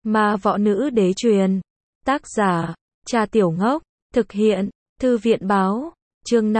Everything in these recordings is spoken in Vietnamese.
Ma võ nữ đế truyền. Tác giả, Trà Tiểu Ngốc. Thực hiện, Thư viện báo. Chương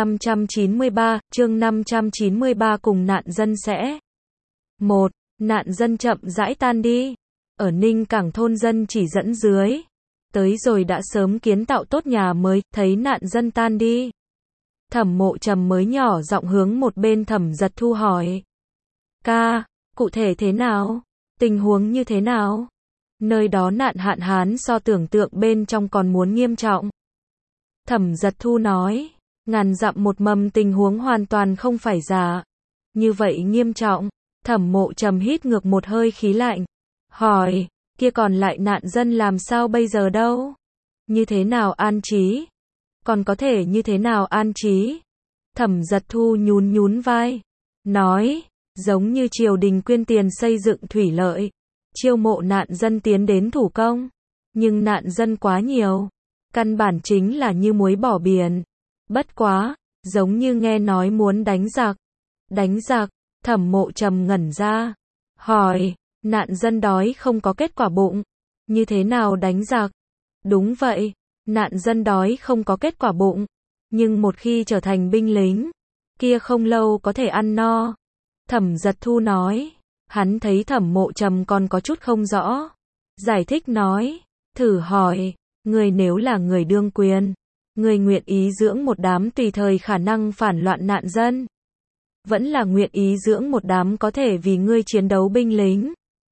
593 cùng nạn dân sẽ. 1. Nạn dân chậm rãi tan đi. Ở Ninh Cảng thôn dân chỉ dẫn dưới. Tới rồi đã sớm kiến tạo tốt nhà mới, thấy nạn dân tan đi. Thẩm Mộ Trầm mới nhỏ giọng hướng một bên Thẩm Giật Thu hỏi. Ca, cụ thể thế nào? Tình huống như thế nào? Nơi đó nạn hạn hán so tưởng tượng bên trong còn muốn nghiêm trọng. Thẩm Giật Thu nói, ngàn dặm một mầm tình huống hoàn toàn không phải giả. Như vậy nghiêm trọng. Thẩm Mộ Trầm hít ngược một hơi khí lạnh. Hỏi, kia còn lại nạn dân làm sao bây giờ đâu? Như thế nào an trí? Còn có thể như thế nào an trí? Thẩm Giật Thu nhún nhún vai. Nói, giống như triều đình quyên tiền xây dựng thủy lợi. Chiêu mộ nạn dân tiến đến thủ công. Nhưng nạn dân quá nhiều. Căn bản chính là như muối bỏ biển. Bất quá, giống như nghe nói muốn đánh giặc. Đánh giặc, Thẩm Mộ Trầm ngẩn ra. Hỏi, nạn dân đói không có kết quả bụng. Như thế nào đánh giặc? Đúng vậy, nạn dân đói không có kết quả bụng. Nhưng một khi trở thành binh lính, kia không lâu có thể ăn no. Thẩm Giật Thu nói. Hắn thấy Thẩm Mộ Trầm còn có chút không rõ. Giải thích nói. Thử hỏi, người nếu là người đương quyền, người nguyện ý dưỡng một đám tùy thời khả năng phản loạn nạn dân? Vẫn là nguyện ý dưỡng một đám có thể vì ngươi chiến đấu binh lính?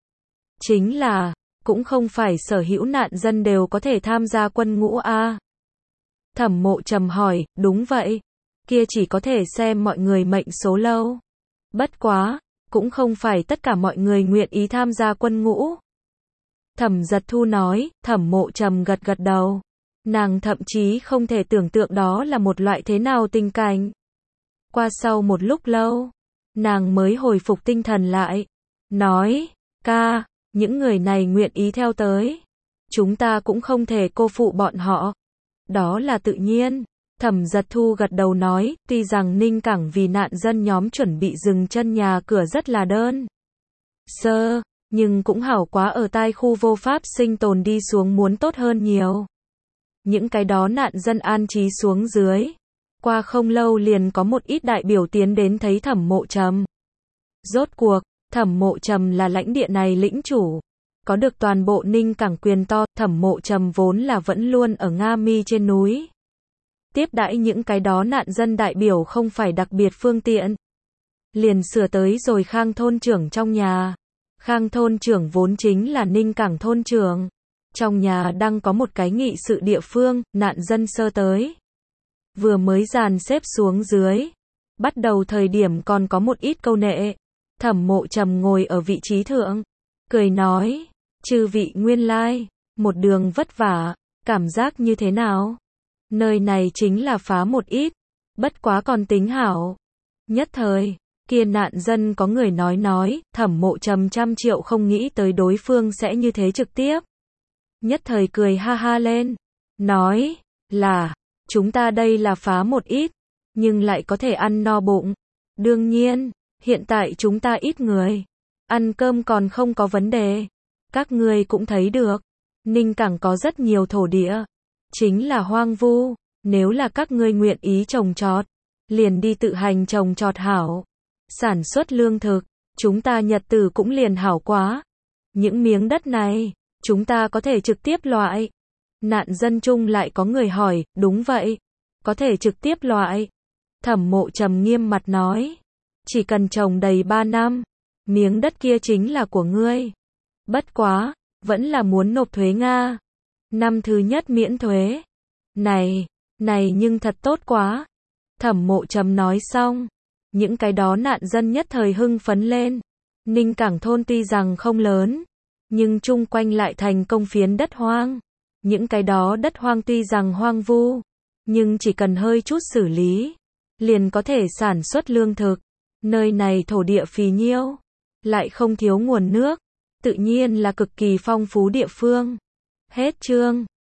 Chính là, cũng không phải sở hữu nạn dân đều có thể tham gia quân ngũ a. Thẩm Mộ Trầm hỏi, đúng vậy. Kia chỉ có thể xem mọi người mệnh số lâu. Bất quá, cũng không phải tất cả mọi người nguyện ý tham gia quân ngũ. Thẩm Giật Thu nói. Thẩm Mộ Trầm gật gật đầu. Nàng thậm chí không thể tưởng tượng đó là một loại thế nào tình cảnh. Qua sau một lúc lâu, nàng mới hồi phục tinh thần lại. Nói, ca, những người này nguyện ý theo tới. Chúng ta cũng không thể cô phụ bọn họ. Đó là tự nhiên. Thẩm Giật Thu gật đầu nói, tuy rằng Ninh Cảng vì nạn dân nhóm chuẩn bị dừng chân nhà cửa rất là đơn sơ, nhưng cũng hảo quá ở tai khu vô pháp sinh tồn đi xuống muốn tốt hơn nhiều. Những cái đó nạn dân an trí xuống dưới. Qua không lâu liền có một ít đại biểu tiến đến thấy Thẩm Mộ Trầm. Rốt cuộc, Thẩm Mộ Trầm là lãnh địa này lĩnh chủ. Có được toàn bộ Ninh Cảng quyền to, Thẩm Mộ Trầm vốn là vẫn luôn ở Nga Mi trên núi. Tiếp đãi những cái đó nạn dân đại biểu không phải đặc biệt phương tiện. Liền sửa tới rồi Khang thôn trưởng trong nhà. Khang thôn trưởng vốn chính là Ninh Cảng thôn trưởng. Trong nhà đang có một cái nghị sự địa phương, nạn dân sơ tới. Vừa mới dàn xếp xuống dưới. Bắt đầu thời điểm còn có một ít câu nệ. Thẩm Mộ Trầm ngồi ở vị trí thượng. Cười nói, chư vị nguyên lai, một đường vất vả, cảm giác như thế nào? Nơi này chính là phá một ít, bất quá còn tính hảo. Nhất thời, kia nạn dân có người nói, Thẩm Mộ Trầm 100 triệu không nghĩ tới đối phương sẽ như thế trực tiếp. Nhất thời cười ha ha lên, nói, là, chúng ta đây là phá một ít, nhưng lại có thể ăn no bụng. Đương nhiên, hiện tại chúng ta ít người, ăn cơm còn không có vấn đề. Các ngươi cũng thấy được, Ninh Cảng có rất nhiều thổ địa, chính là hoang vu, nếu là các ngươi nguyện ý trồng trọt, liền đi tự hành trồng trọt hảo. Sản xuất lương thực, chúng ta nhật tử cũng liền hảo quá. Những miếng đất này, chúng ta có thể trực tiếp loại. Nạn dân chung lại có người hỏi, đúng vậy, có thể trực tiếp loại. Thẩm Mộ Trầm nghiêm mặt nói, chỉ cần trồng đầy 3 năm, miếng đất kia chính là của ngươi. Bất quá, vẫn là muốn nộp thuế Nga. Năm thứ nhất miễn thuế. Này nhưng thật tốt quá. Thẩm Mộ Trầm nói xong, những cái đó nạn dân nhất thời hưng phấn lên. Ninh Cảng thôn tuy rằng không lớn, nhưng chung quanh lại thành công phiến đất hoang. Những cái đó đất hoang tuy rằng hoang vu, nhưng chỉ cần hơi chút xử lý, liền có thể sản xuất lương thực. Nơi này thổ địa phì nhiêu, lại không thiếu nguồn nước, tự nhiên là cực kỳ phong phú địa phương. Hết chương.